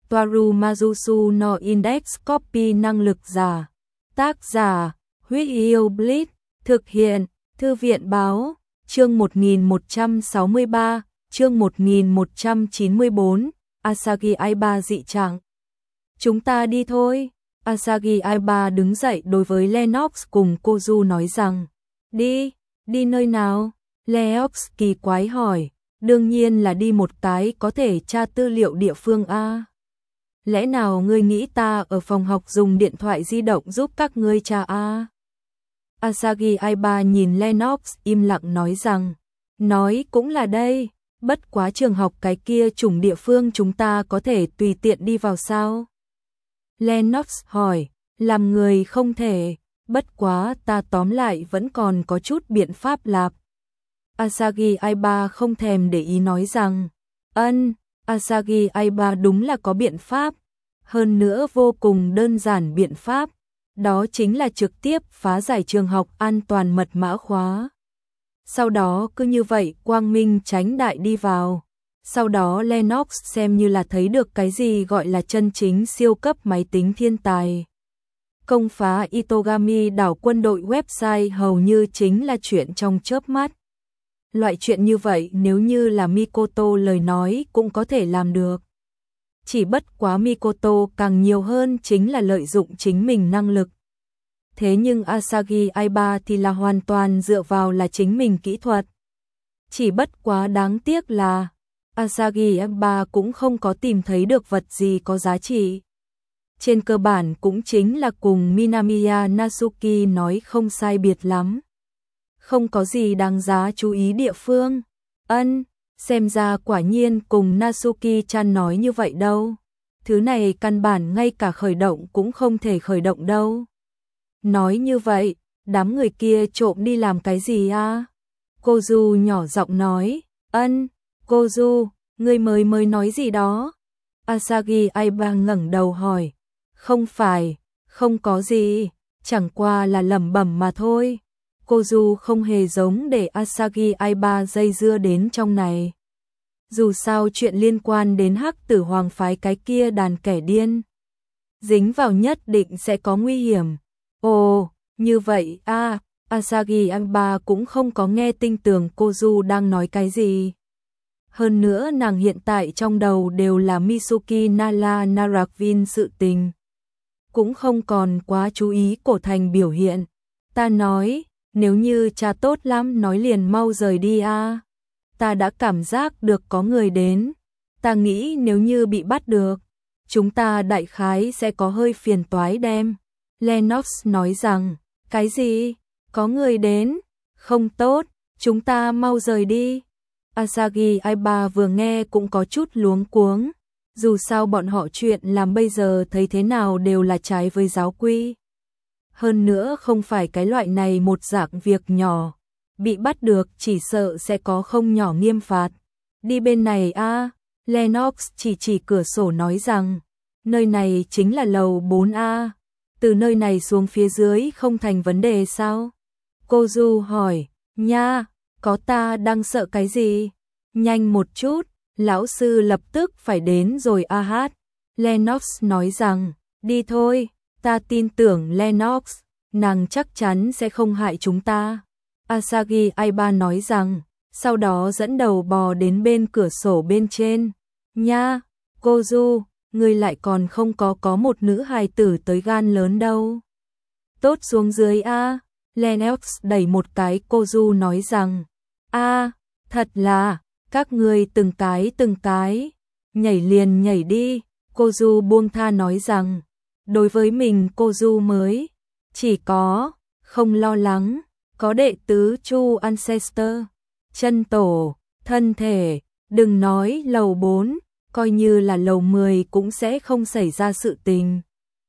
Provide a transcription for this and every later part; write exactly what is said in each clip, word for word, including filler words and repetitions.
Toaru Majusu no Index Copy năng lực giả. Tác giả, Huyết Yêu Blitz, thực hiện, Thư viện báo, chương một nghìn một trăm sáu mươi ba, chương một nghìn một trăm chín mươi tư, Asagi Aiba dị trạng. Chúng ta đi thôi. Asagi Aiba đứng dậy đối với Lennox cùng Kozu nói rằng, đi, đi nơi nào? Lennox kỳ quái hỏi, đương nhiên là đi một cái có thể tra tư liệu địa phương a. Lẽ nào ngươi nghĩ ta ở phòng học dùng điện thoại di động giúp các ngươi tra a? Asagi Aiba nhìn Lennox im lặng nói rằng, nói cũng là đây, bất quá trường học cái kia chủng địa phương chúng ta có thể tùy tiện đi vào sao? Lennox hỏi, làm người không thể, bất quá ta tóm lại vẫn còn có chút biện pháp lạp. Asagi Aiba không thèm để ý nói rằng, ân, Asagi Aiba đúng là có biện pháp, hơn nữa vô cùng đơn giản biện pháp, đó chính là trực tiếp phá giải trường học an toàn mật mã khóa. Sau đó cứ như vậy quang minh chánh đại đi vào. Sau đó Lennox xem như là thấy được cái gì gọi là chân chính siêu cấp máy tính thiên tài. Công phá Itogami đảo quân đội website hầu như chính là chuyện trong chớp mắt. Loại chuyện như vậy nếu như là Mikoto lời nói cũng có thể làm được. Chỉ bất quá Mikoto càng nhiều hơn chính là lợi dụng chính mình năng lực. Thế nhưng Asagi Aiba thì là hoàn toàn dựa vào là chính mình kỹ thuật. Chỉ bất quá đáng tiếc là Asagi Aiba cũng không có tìm thấy được vật gì có giá trị. Trên cơ bản cũng chính là cùng Minamiya Natsuki nói không sai biệt lắm. Không có gì đáng giá chú ý địa phương. Ân, xem ra quả nhiên cùng Natsuki-chan nói như vậy đâu. Thứ này căn bản ngay cả khởi động cũng không thể khởi động đâu. Nói như vậy, đám người kia trộm đi làm cái gì à? Kozu nhỏ giọng nói, ân, Kozu, ngươi mới mới nói gì đó? Asagi Aiba ngẩng đầu hỏi, không phải, không có gì, chẳng qua là lẩm bẩm mà thôi. Kozu không hề giống để Asagi Aiba dây dưa đến trong này. Dù sao chuyện liên quan đến Hắc Tử Hoàng phái cái kia đàn kẻ điên, dính vào nhất định sẽ có nguy hiểm. Ồ, như vậy à, Asagi Aiba cũng không có nghe tinh tường Kozu đang nói cái gì. Hơn nữa nàng hiện tại trong đầu đều là Mitsuki Nara Narakvin sự tình. Cũng không còn quá chú ý cổ thành biểu hiện. Ta nói, nếu như cha tốt lắm nói liền mau rời đi a. Ta đã cảm giác được có người đến. Ta nghĩ nếu như bị bắt được, chúng ta đại khái sẽ có hơi phiền toái đem. Lennox nói rằng, cái gì? Có người đến? Không tốt, chúng ta mau rời đi. Asagi Aiba vừa nghe cũng có chút luống cuống. Dù sao bọn họ chuyện làm bây giờ thấy thế nào đều là trái với giáo quy. Hơn nữa không phải cái loại này một dạng việc nhỏ. Bị bắt được chỉ sợ sẽ có không nhỏ nghiêm phạt. Đi bên này a. Lennox chỉ chỉ cửa sổ nói rằng, nơi này chính là lầu bốn a. Từ nơi này xuống phía dưới không thành vấn đề sao? Kozu hỏi, nha, có ta đang sợ cái gì? Nhanh một chút, lão sư lập tức phải đến rồi a hát. Lennox nói rằng, đi thôi, ta tin tưởng Lennox, nàng chắc chắn sẽ không hại chúng ta. Asagi Aiba nói rằng, sau đó dẫn đầu bò đến bên cửa sổ bên trên. Nha, Kozu, ngươi lại còn không có có một nữ hài tử tới gan lớn đâu. Tốt xuống dưới a. Lennox đẩy một cái Kozu nói rằng, a, thật là, các ngươi từng cái từng cái, nhảy liền nhảy đi. Kozu buông tha nói rằng, đối với mình Kozu mới, chỉ có, không lo lắng, có đệ tứ Chu Ancestor, chân tổ, thân thể, đừng nói lầu bốn, coi như là lầu mười cũng sẽ không xảy ra sự tình.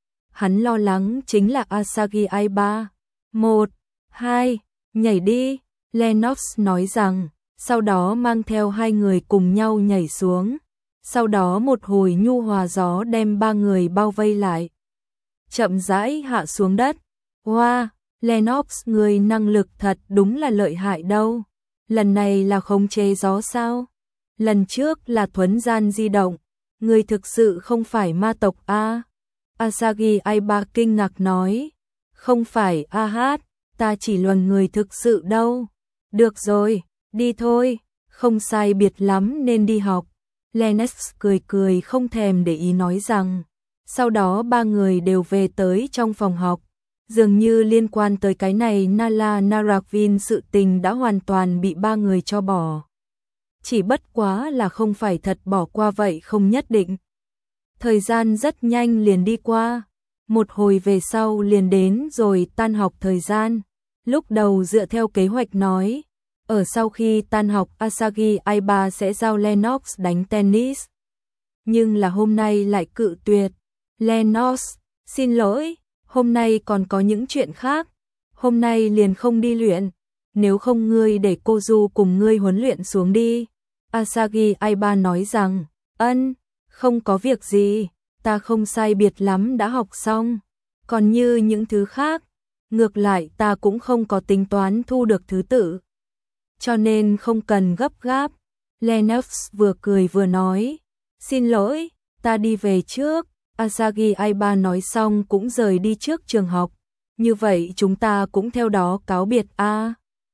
Hắn lo lắng chính là Asagi Aiba. Một, hai, nhảy đi, Lennox nói rằng, sau đó mang theo hai người cùng nhau nhảy xuống. Sau đó một hồi nhu hòa gió đem ba người bao vây lại. Chậm rãi hạ xuống đất. Wow, Lennox người năng lực thật đúng là lợi hại đâu. Lần này là khống chế gió sao? Lần trước là thuấn gian di động. Người thực sự không phải ma tộc a? Asagi Aiba kinh ngạc nói. Không phải a hát, ta chỉ luận người thực sự đâu. Được rồi, đi thôi, không sai biệt lắm nên đi học. Lennox cười cười không thèm để ý nói rằng. Sau đó ba người đều về tới trong phòng học. Dường như liên quan tới cái này Nala Narakvin sự tình đã hoàn toàn bị ba người cho bỏ. Chỉ bất quá là không phải thật bỏ qua vậy không nhất định. Thời gian rất nhanh liền đi qua. Một hồi về sau liền đến rồi tan học thời gian. Lúc đầu dựa theo kế hoạch nói, ở sau khi tan học Asagi Aiba sẽ giao Lennox đánh tennis. Nhưng là hôm nay lại cự tuyệt. Lennox, xin lỗi, hôm nay còn có những chuyện khác. Hôm nay liền không đi luyện. Nếu không ngươi để cô Du cùng ngươi huấn luyện xuống đi. Asagi Aiba nói rằng, ân, không có việc gì, ta không sai biệt lắm đã học xong. Còn như những thứ khác, ngược lại ta cũng không có tính toán thu được thứ tự. Cho nên không cần gấp gáp. Lennox vừa cười vừa nói, xin lỗi, ta đi về trước. Asagi Aiba nói xong cũng rời đi trước trường học. Như vậy chúng ta cũng theo đó cáo biệt a. À,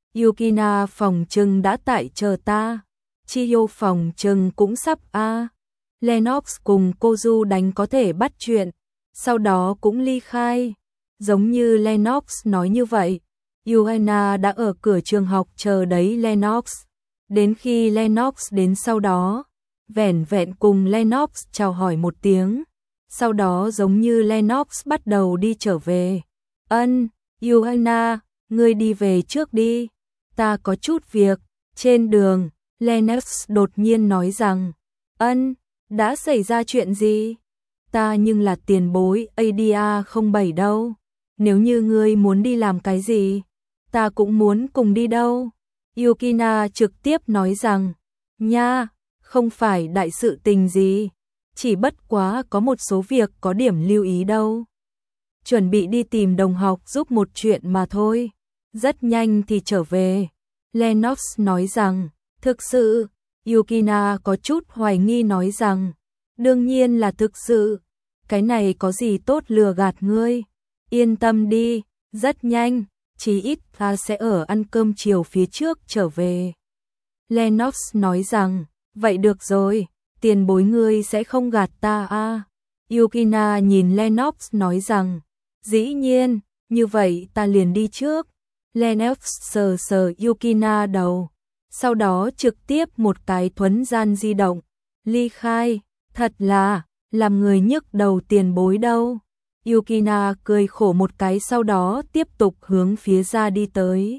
Yukina phòng trừng đã tại chờ ta. Chiyo phòng trừng cũng sắp a. À, Lennox cùng cô Du đánh có thể bắt chuyện, sau đó cũng ly khai. Giống như Lennox nói như vậy, Yuana đã ở cửa trường học chờ đấy Lennox. Đến khi Lennox đến sau đó, vẻn vẹn cùng Lennox chào hỏi một tiếng. Sau đó giống như Lennox bắt đầu đi trở về. Ân, Yuana, ngươi đi về trước đi. Ta có chút việc. Trên đường, Lennox đột nhiên nói rằng, ân, đã xảy ra chuyện gì? Ta nhưng là tiền bối a đê a không bảy đâu. Nếu như ngươi muốn đi làm cái gì, ta cũng muốn cùng đi đâu. Yukina trực tiếp nói rằng, nha, không phải đại sự tình gì. Chỉ bất quá có một số việc có điểm lưu ý đâu. Chuẩn bị đi tìm đồng học giúp một chuyện mà thôi. Rất nhanh thì trở về. Lennox nói rằng, thực sự, Yukina có chút hoài nghi nói rằng, đương nhiên là thực sự. Cái này có gì tốt lừa gạt ngươi. Yên tâm đi, rất nhanh, chí ít ta sẽ ở ăn cơm chiều phía trước trở về. Lennox nói rằng, vậy được rồi. Tiền bối ngươi sẽ không gạt ta à? Yukina nhìn Lennox nói rằng, dĩ nhiên, như vậy ta liền đi trước. Lennox sờ sờ Yukina đầu, sau đó trực tiếp một cái thuấn gian di động, ly khai, thật là, làm người nhức đầu tiền bối đâu. Yukina cười khổ một cái sau đó tiếp tục hướng phía ra đi tới.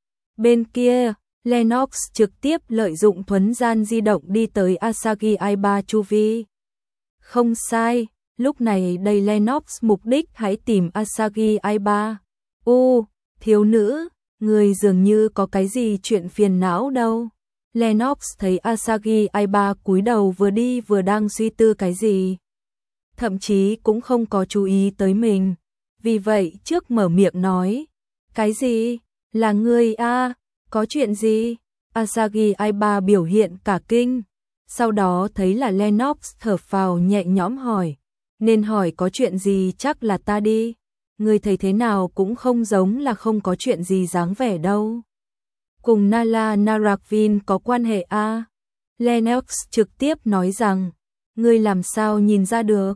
Bên kia, Lennox trực tiếp lợi dụng thuấn gian di động đi tới Asagi Aiba chu vi. Không sai, lúc này đây Lennox mục đích hãy tìm Asagi Aiba. U, thiếu nữ, người dường như có cái gì chuyện phiền não đâu. Lennox thấy Asagi Aiba cúi đầu vừa đi vừa đang suy tư cái gì. Thậm chí cũng không có chú ý tới mình. Vì vậy trước mở miệng nói, cái gì, là ngươi a? Có chuyện gì? Asagi Aiba biểu hiện cả kinh. Sau đó thấy là Lennox thở phào nhẹ nhõm hỏi. Nên hỏi có chuyện gì chắc là ta đi. Người thấy thế nào cũng không giống là không có chuyện gì dáng vẻ đâu. Cùng Nala Narakvin có quan hệ a? À? Lennox trực tiếp nói rằng. Ngươi làm sao nhìn ra được?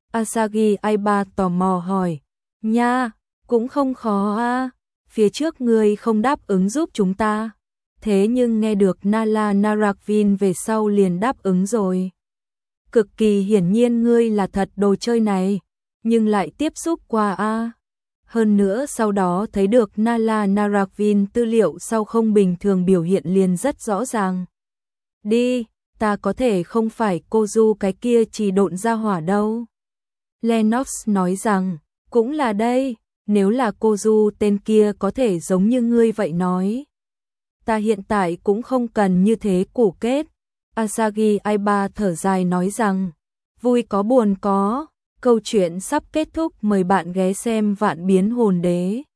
Asagi Aiba tò mò hỏi. Nha, cũng không khó a. À? Phía trước ngươi không đáp ứng giúp chúng ta. Thế nhưng nghe được Nala Narakvin về sau liền đáp ứng rồi. Cực kỳ hiển nhiên ngươi là thật đồ chơi này, nhưng lại tiếp xúc qua a. Hơn nữa sau đó thấy được Nala Narakvin tư liệu sau không bình thường biểu hiện liền rất rõ ràng. Đi, ta có thể không phải cô Du cái kia chỉ độn ra hỏa đâu. Lennox nói rằng, cũng là đây. Nếu là cô Du tên kia có thể giống như ngươi vậy nói. Ta hiện tại cũng không cần như thế củ kết. Asagi Aiba thở dài nói rằng, vui có buồn có, câu chuyện sắp kết thúc mời bạn ghé xem Vạn Biến Hồn Đế.